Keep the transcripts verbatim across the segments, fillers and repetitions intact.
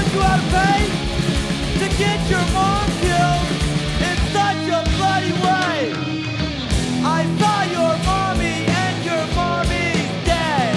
much you had to pay to get your mom killed in such a bloody way? I saw your mommy and your mommy's dead.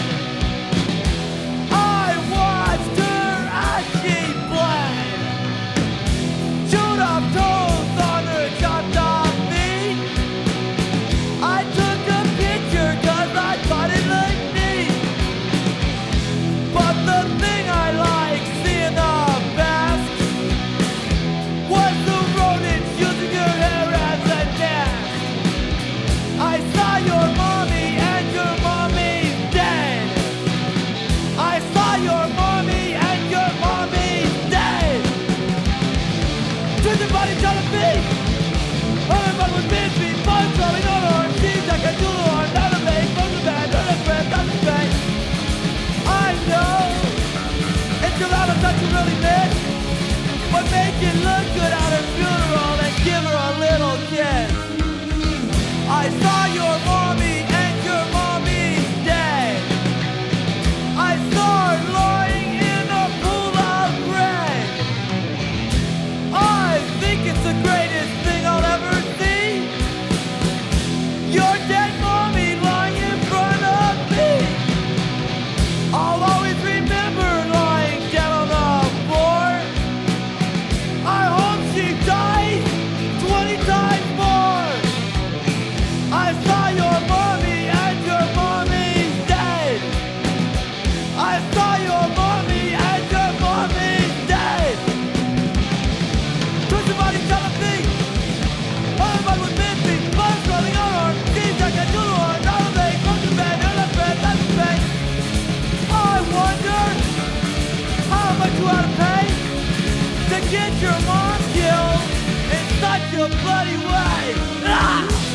I watched her as she bled. Chewed up toes on her chopped off meat. I took a picture cause I thought it looked neat. But the thing I liked seeing the best was the rodents using your hair as a nest. I saw your mommy and your mommy's dead. I saw your mommy and your mommy's dead. Took the body to the beat. Everybody was busy, fun throwing on our seeds. I can do the one, not a make, from the band, not a friend, not a thing. I know it's a lot of stuff you really miss, but make it look good at her funeral and give her a little kiss. I saw your mommy and your mommy's dead. I saw her lying in a pool of red. I think it's the greatest thing I'll ever see. Your dead mommy lying in front of me. I'll always remember lying down on the floor. I hope she dies twenty times more. I saw your mommy and your mommy's dead. I saw your mommy and your mommy's dead. Took somebody to the feet. Everybody was busy, buzz running on our seats. I can do the one, not a leg, from the bed, and a friend, that's the thing. I wonder how much you had to pay to get your mom killed in such a bloody way. Ah!